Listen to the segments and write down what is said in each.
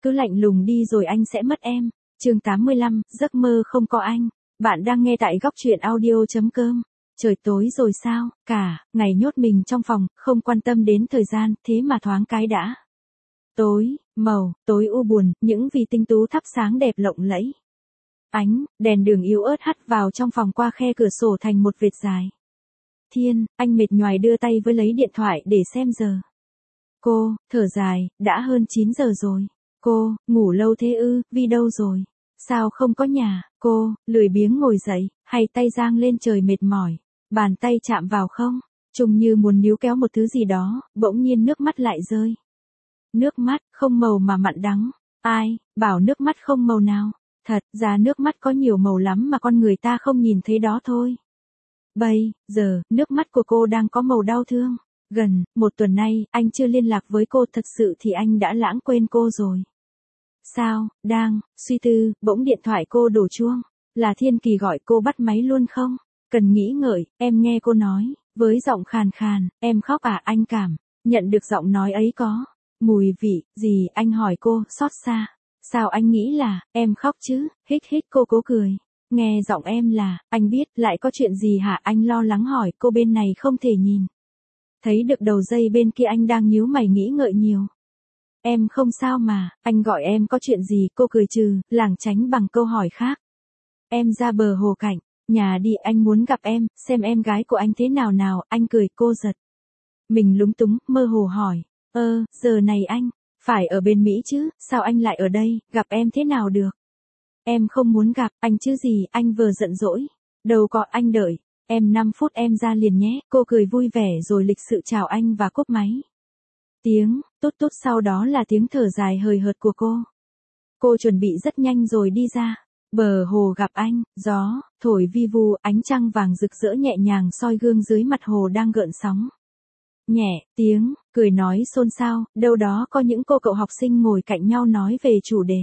cứ lạnh lùng đi rồi anh sẽ mất em. Chương 85, giấc mơ không có anh. Bạn đang nghe tại góc truyện audio.com. Trời tối rồi sao, cả ngày nhốt mình trong phòng, không quan tâm đến thời gian, thế mà thoáng cái đã. Tối, màu, tối u buồn, những vì tinh tú thắp sáng đẹp lộng lẫy. Ánh, đèn đường yếu ớt hắt vào trong phòng qua khe cửa sổ thành một vệt dài. Thiên, anh mệt nhoài đưa tay với lấy điện thoại để xem giờ. Cô, thở dài, đã hơn 9 giờ rồi. Cô, ngủ lâu thế ư, Vi đâu rồi? Sao không có nhà? Cô, lười biếng ngồi dậy, hay tay giang lên trời mệt mỏi. Bàn tay chạm vào không? Trông như muốn níu kéo một thứ gì đó, bỗng nhiên nước mắt lại rơi. Nước mắt, không màu mà mặn đắng. Ai, bảo nước mắt không màu nào? Thật ra nước mắt có nhiều màu lắm mà con người ta không nhìn thấy đó thôi. Bây giờ, nước mắt của cô đang có màu đau thương. Gần 1 tuần nay, anh chưa liên lạc với cô, thật sự thì anh đã lãng quên cô rồi. Sao, đang suy tư, bỗng điện thoại cô đổ chuông. Là Thiên Kỳ gọi, cô bắt máy luôn không? Cần nghĩ ngợi, em nghe cô nói, với giọng khàn khàn, em khóc à? Anh cảm nhận được giọng nói ấy có mùi vị gì? Anh hỏi cô, xót xa. Sao anh nghĩ là em khóc chứ? Hít hít, cô cố cười. Nghe giọng em là, anh biết, lại có chuyện gì hả? Anh lo lắng hỏi, cô bên này không thể nhìn thấy được đầu dây bên kia, anh đang nhíu mày nghĩ ngợi nhiều. Em không sao mà, anh gọi em có chuyện gì? Cô cười trừ, lảng tránh bằng câu hỏi khác. Em ra bờ hồ cạnh nhà đi, anh muốn gặp em, xem em gái của anh thế nào nào. Anh cười, cô giật mình lúng túng, mơ hồ hỏi. Giờ này anh phải ở bên Mỹ chứ, sao anh lại ở đây, gặp em thế nào được? Em không muốn gặp anh chứ gì, anh vừa giận dỗi. Đâu có, anh đợi em 5 phút em ra liền nhé. Cô cười vui vẻ rồi lịch sự chào anh và cúp máy. Tiếng tút tút sau đó là tiếng thở dài hời hợt của cô. Cô chuẩn bị rất nhanh rồi đi ra bờ hồ gặp anh. Gió thổi vi vu, ánh trăng vàng rực rỡ nhẹ nhàng soi gương dưới mặt hồ đang gợn sóng. Nhẹ, tiếng cười nói xôn xao, đâu đó có những cô cậu học sinh ngồi cạnh nhau nói về chủ đề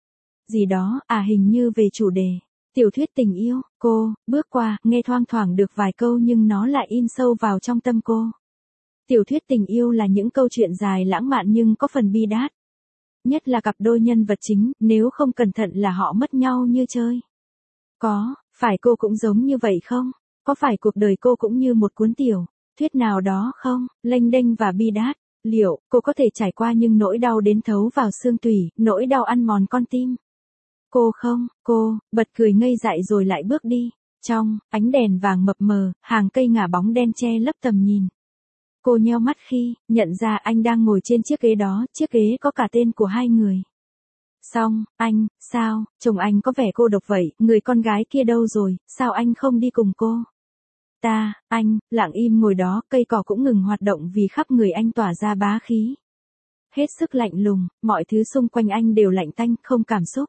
gì đó, hình như về chủ đề tiểu thuyết tình yêu. Cô bước qua, nghe thoang thoảng được vài câu nhưng nó lại in sâu vào trong tâm cô. Tiểu thuyết tình yêu là những câu chuyện dài lãng mạn nhưng có phần bi đát. Nhất là cặp đôi nhân vật chính, nếu không cẩn thận là họ mất nhau như chơi. Có phải cô cũng giống như vậy không? Có phải cuộc đời cô cũng như một cuốn tiểu thuyết nào đó không? Lênh đênh và bi đát. Liệu cô có thể trải qua những nỗi đau đến thấu vào xương tủy, nỗi đau ăn mòn con tim? Cô không, cô bật cười ngây dại rồi lại bước đi. Trong ánh đèn vàng mập mờ, hàng cây ngả bóng đen che lấp tầm nhìn. Cô nheo mắt khi nhận ra anh đang ngồi trên chiếc ghế đó, chiếc ghế có cả tên của hai người. Xong, anh, sao, chồng anh có vẻ cô độc vậy, người con gái kia đâu rồi, sao anh không đi cùng cô? Anh, lặng im ngồi đó, cây cỏ cũng ngừng hoạt động vì khắp người anh tỏa ra bá khí. Hết sức lạnh lùng, mọi thứ xung quanh anh đều lạnh tanh, không cảm xúc.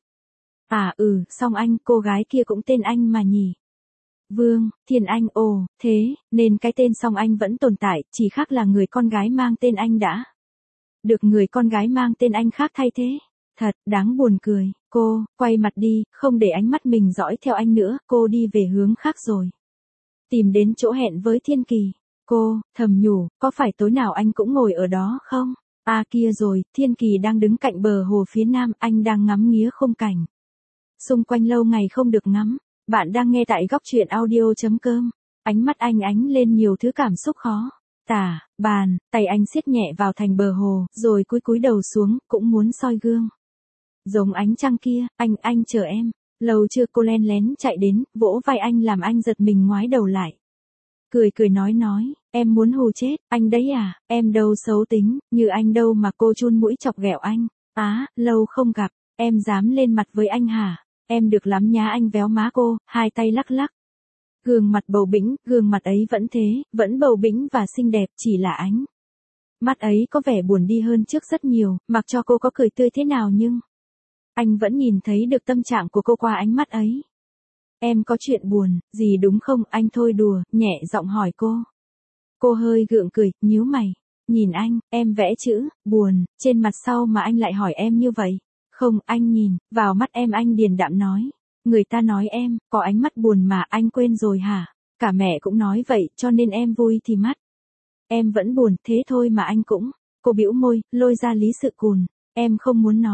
Xong anh, cô gái kia cũng tên anh mà nhỉ? Vương Thiên Anh. Ồ, thế nên cái tên Song Anh vẫn tồn tại, chỉ khác là người con gái mang tên anh đã được người con gái mang tên anh khác thay thế. Thật đáng buồn cười. Cô quay mặt đi, không để ánh mắt mình dõi theo anh nữa. Cô đi về hướng khác rồi tìm đến chỗ hẹn với Thiên Kỳ. Cô thầm nhủ, có phải tối nào anh cũng ngồi ở đó không? Kia rồi, Thiên Kỳ đang đứng cạnh bờ hồ phía nam, anh đang ngắm nghía khung cảnh xung quanh lâu ngày không được ngắm. Bạn đang nghe tại góc truyện audio.com. Ánh mắt anh ánh lên nhiều thứ cảm xúc khó tả. Bàn tay anh siết nhẹ vào thành bờ hồ, rồi cúi đầu xuống, cũng muốn soi gương giống ánh trăng kia. Anh chờ em lâu chưa? Cô len lén chạy đến, vỗ vai anh làm anh giật mình ngoái đầu lại. Cười nói, em muốn hù chết anh đấy à? Em đâu xấu tính như anh đâu mà. Cô chun mũi chọc ghẹo anh. Lâu không gặp, em dám lên mặt với anh hả? Em được lắm nhá. Anh véo má cô, hai tay lắc lắc gương mặt bầu bĩnh. Gương mặt ấy vẫn thế, vẫn bầu bĩnh và xinh đẹp, chỉ là ánh mắt ấy có vẻ buồn đi hơn trước rất nhiều. Mặc cho cô có cười tươi thế nào nhưng anh vẫn nhìn thấy được tâm trạng của cô qua ánh mắt ấy. Em có chuyện buồn gì đúng không? Anh thôi đùa, nhẹ giọng hỏi cô. Cô hơi gượng cười, nhíu mày nhìn anh. Em vẽ chữ buồn trên mặt sau mà anh lại hỏi em như vậy? Không, anh nhìn vào mắt em, anh điềm đạm nói. Người ta nói em có ánh mắt buồn mà. Anh quên rồi hả? Cả mẹ cũng nói vậy, cho nên em vui thì mắt em vẫn buồn, thế thôi mà anh cũng. Cô bĩu môi, lôi ra lý sự cùn. Em không muốn nói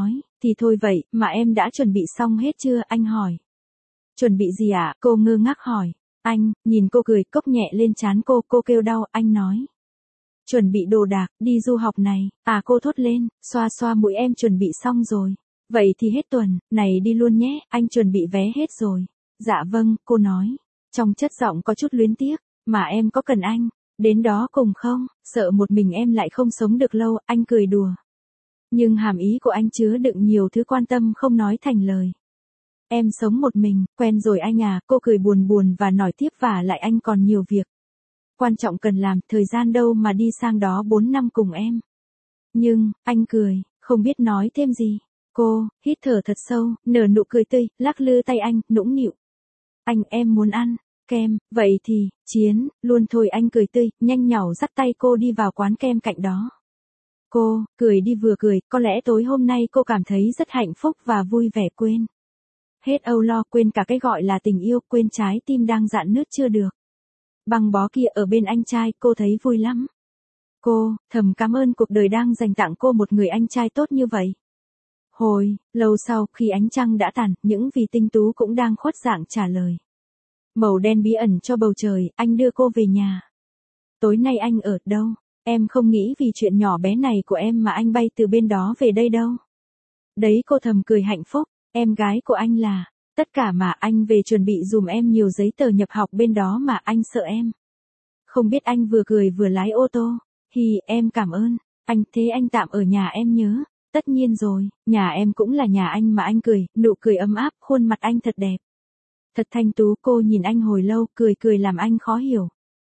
Thì thôi vậy, mà em đã chuẩn bị xong hết chưa, anh hỏi. Chuẩn bị gì ạ, cô ngơ ngác hỏi. Anh, nhìn cô cười, cốc nhẹ lên trán cô kêu đau, anh nói. Chuẩn bị đồ đạc, đi du học này, à cô thốt lên, xoa xoa mũi em chuẩn bị xong rồi. Vậy thì hết tuần, này đi luôn nhé, anh chuẩn bị vé hết rồi. Dạ vâng, cô nói. Trong chất giọng có chút luyến tiếc, mà em có cần anh, đến đó cùng không, sợ một mình em lại không sống được lâu, anh cười đùa. Nhưng hàm ý của anh chứa đựng nhiều thứ quan tâm không nói thành lời. Em sống một mình, quen rồi anh à, cô cười buồn buồn và nói tiếp và lại anh còn nhiều việc quan trọng cần làm, thời gian đâu mà đi sang đó 4 năm cùng em. Nhưng, anh cười, không biết nói thêm gì. Cô, hít thở thật sâu, nở nụ cười tươi, lắc lư tay anh, nũng nịu. Anh, em muốn ăn kem, vậy thì, chiến, luôn thôi anh cười tươi, nhanh nhảu dắt tay cô đi vào quán kem cạnh đó. Cô, cười đi vừa cười, có lẽ tối hôm nay cô cảm thấy rất hạnh phúc và vui vẻ quên. Hết âu lo, quên cả cái gọi là tình yêu, quên trái tim đang rạn nứt chưa được. Băng bó kia ở bên anh trai, cô thấy vui lắm. Cô, thầm cảm ơn cuộc đời đang dành tặng cô một người anh trai tốt như vậy. Hồi, lâu sau, khi ánh trăng đã tàn, những vì tinh tú cũng đang khuất dạng trả lời. Màu đen bí ẩn cho bầu trời, anh đưa cô về nhà. Tối nay anh ở đâu? Em không nghĩ vì chuyện nhỏ bé này của em mà anh bay từ bên đó về đây đâu. Đấy cô thầm cười hạnh phúc, em gái của anh là, tất cả mà anh về chuẩn bị dùm em nhiều giấy tờ nhập học bên đó mà anh sợ em. Không biết anh vừa cười vừa lái ô tô, hi em cảm ơn, anh thế anh tạm ở nhà em nhớ, tất nhiên rồi, nhà em cũng là nhà anh mà anh cười, nụ cười ấm áp, khuôn mặt anh thật đẹp. Thật thanh tú cô nhìn anh hồi lâu, cười làm anh khó hiểu.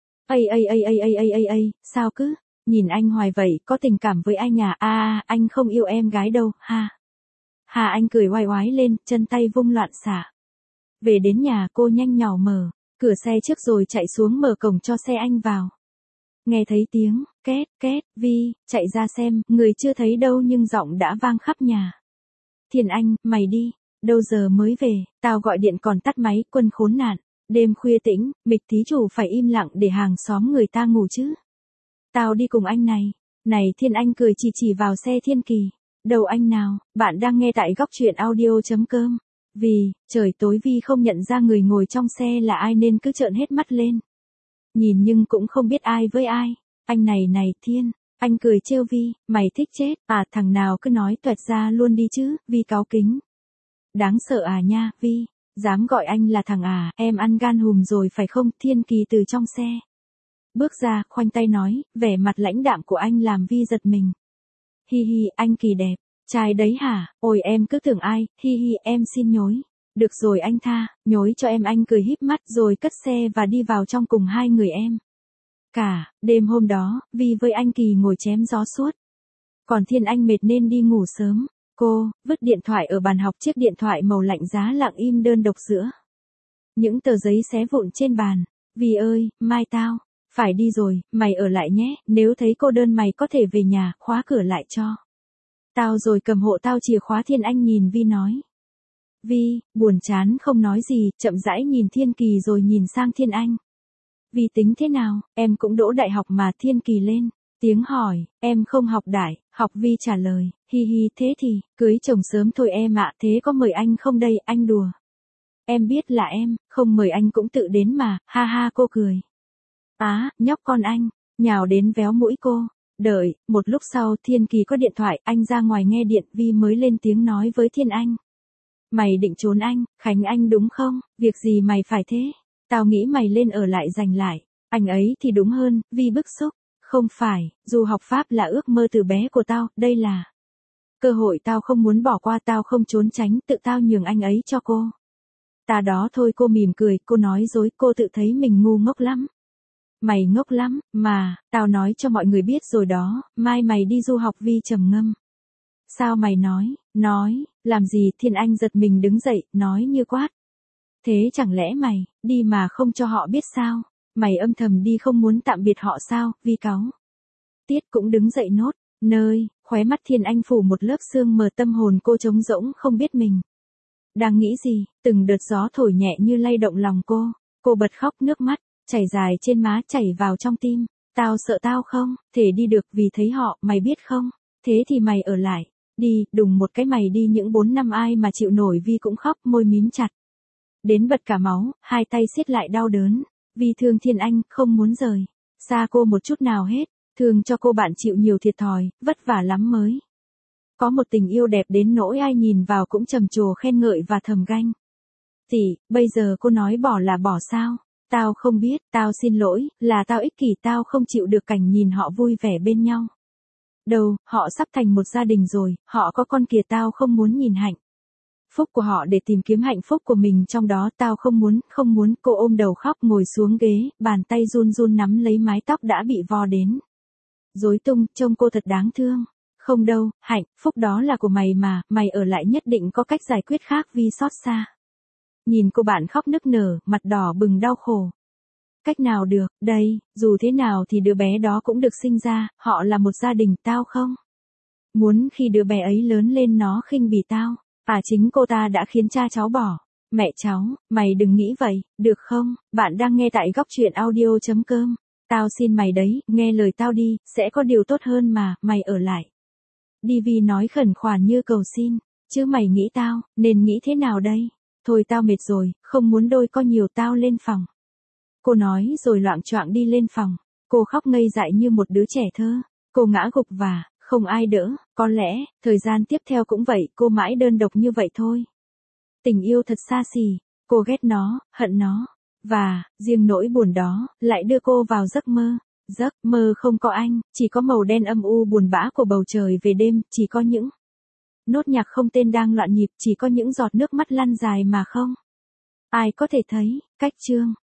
Sao cứ, nhìn anh hoài vậy, có tình cảm với anh à, anh không yêu em gái đâu, ha. Hà anh cười oai oái lên, chân tay vung loạn xả. Về đến nhà cô nhanh nhảu mở cửa xe trước rồi chạy xuống mở cổng cho xe anh vào. Nghe thấy tiếng, két, Vi, chạy ra xem, người chưa thấy đâu nhưng giọng đã vang khắp nhà. Thiên Anh, mày đi, đâu giờ mới về, tao gọi điện còn tắt máy, quân khốn nạn. Đêm khuya tĩnh, mịch thí chủ phải im lặng để hàng xóm người ta ngủ chứ. Tao đi cùng anh này. Này Thiên Anh cười chỉ vào xe Thiên Kỳ. Đâu anh nào, bạn đang nghe tại góc truyện audio.com. Vì, trời tối Vi không nhận ra người ngồi trong xe là ai nên cứ trợn hết mắt lên. Nhìn nhưng cũng không biết ai với ai. Anh này Thiên, anh cười trêu Vi, mày thích chết, à thằng nào cứ nói tuẹt ra luôn đi chứ, Vi cáu kính. Đáng sợ à nha, Vi, dám gọi anh là thằng à, em ăn gan hùm rồi phải không, Thiên Kỳ từ trong xe. Bước ra, khoanh tay nói, vẻ mặt lãnh đạm của anh làm Vi giật mình. Hi, anh Kỳ đẹp, trai đấy hả, ôi em cứ tưởng ai, hi, em xin nhối. Được rồi anh tha, nhối cho em anh cười híp mắt rồi cất xe và đi vào trong cùng hai người em. Cả, đêm hôm đó, Vi với anh Kỳ ngồi chém gió suốt. Còn Thiên Anh mệt nên đi ngủ sớm. Cô, vứt điện thoại ở bàn học chiếc điện thoại màu lạnh giá lặng im đơn độc giữa những tờ giấy xé vụn trên bàn. Vi ơi, mai tao phải đi rồi, mày ở lại nhé, nếu thấy cô đơn mày có thể về nhà, khóa cửa lại cho tao rồi cầm hộ tao chìa khóa. Thiên Anh nhìn Vi nói. Vi, buồn chán không nói gì, chậm rãi nhìn Thiên Kỳ rồi nhìn sang Thiên Anh. Vi tính thế nào, em cũng đỗ đại học mà. Thiên Kỳ lên tiếng hỏi, em không học đại học. Vi trả lời, hi, thế thì, cưới chồng sớm thôi em ạ. Thế có mời anh không đây, anh đùa. Em biết là em, không mời anh cũng tự đến mà, ha cô cười. Á, nhóc con anh, nhào đến véo mũi cô. Đợi, một lúc sau Thiên Kỳ có điện thoại, anh ra ngoài nghe điện. Vi mới lên tiếng nói với Thiên Anh. Mày định trốn anh, Khánh Anh đúng không, việc gì mày phải thế? Tao nghĩ mày lên ở lại giành lại, anh ấy thì đúng hơn. Vi bức xúc. Không phải, dù học Pháp là ước mơ từ bé của tao, đây là cơ hội tao không muốn bỏ qua, tao không trốn tránh, tự tao nhường anh ấy cho cô. Ta đó thôi. Cô mỉm cười, cô nói dối, cô tự thấy mình ngu ngốc lắm. Mày ngốc lắm, mà, tao nói cho mọi người biết rồi đó, mai mày đi du học. Vi trầm ngâm. Sao mày nói, làm gì? Thiên Anh giật mình đứng dậy, nói như quát. Thế chẳng lẽ mày, đi mà không cho họ biết sao? Mày âm thầm đi không muốn tạm biệt họ sao? Vi cáu. Tiết cũng đứng dậy nốt, nơi, khóe mắt Thiên Anh phủ một lớp sương mờ, tâm hồn cô trống rỗng không biết mình đang nghĩ gì, từng đợt gió thổi nhẹ như lay động lòng cô bật khóc, nước mắt chảy dài trên má, chảy vào trong tim. Tao sợ tao không thể đi được vì thấy họ, mày biết không? Thế thì mày ở lại, Đi, đùng một cái mày đi, những 4 năm ai mà chịu nổi. Vi cũng khóc, môi mím chặt. Đến bật cả máu, hai tay siết lại đau đớn. Vi thương Thiên Anh, không muốn rời xa cô một chút nào hết. Thương cho cô bạn chịu nhiều thiệt thòi, vất vả lắm mới có một tình yêu đẹp đến nỗi ai nhìn vào cũng trầm trồ khen ngợi và thầm ganh. Tỷ, bây giờ cô nói bỏ là bỏ sao? Tao không biết, tao xin lỗi, là tao ích kỷ, tao không chịu được cảnh nhìn họ vui vẻ bên nhau. Đâu, họ sắp thành một gia đình rồi, họ có con kìa, tao không muốn nhìn hạnh phúc của họ để tìm kiếm hạnh phúc của mình trong đó, tao không muốn, cô ôm đầu khóc ngồi xuống ghế, bàn tay run run nắm lấy mái tóc đã bị vò đến rối tung, trông cô thật đáng thương. Không đâu, hạnh phúc đó là của mày mà, mày ở lại nhất định có cách giải quyết khác. Vi xót xa nhìn cô bạn khóc nức nở, mặt đỏ bừng đau khổ. Cách nào được, đây, dù thế nào thì đứa bé đó cũng được sinh ra, họ là một gia đình, tao không muốn khi đứa bé ấy lớn lên nó khinh bỉ tao. Chính cô ta đã khiến cha cháu bỏ mẹ cháu, mày đừng nghĩ vậy, được không? Bạn đang nghe tại Góc Chuyện Audio.com. Tao xin mày đấy, nghe lời tao đi, sẽ có điều tốt hơn mà, mày ở lại đi. Vi nói khẩn khoản như cầu xin. Chứ mày nghĩ tao nên nghĩ thế nào đây? Thôi tao mệt rồi, không muốn đôi co nhiều, tao lên phòng. Cô nói rồi loạng choạng đi lên phòng. Cô khóc ngây dại như một đứa trẻ thơ. Cô ngã gục và không ai đỡ. Có lẽ, thời gian tiếp theo cũng vậy, cô mãi đơn độc như vậy thôi. Tình yêu thật xa xỉ. Cô ghét nó, hận nó. Và, riêng nỗi buồn đó, lại đưa cô vào giấc mơ. Giấc mơ không có anh, chỉ có màu đen âm u buồn bã của bầu trời về đêm, chỉ có những nốt nhạc không tên đang loạn nhịp, chỉ có những giọt nước mắt lăn dài mà không ai có thể thấy. Cách chương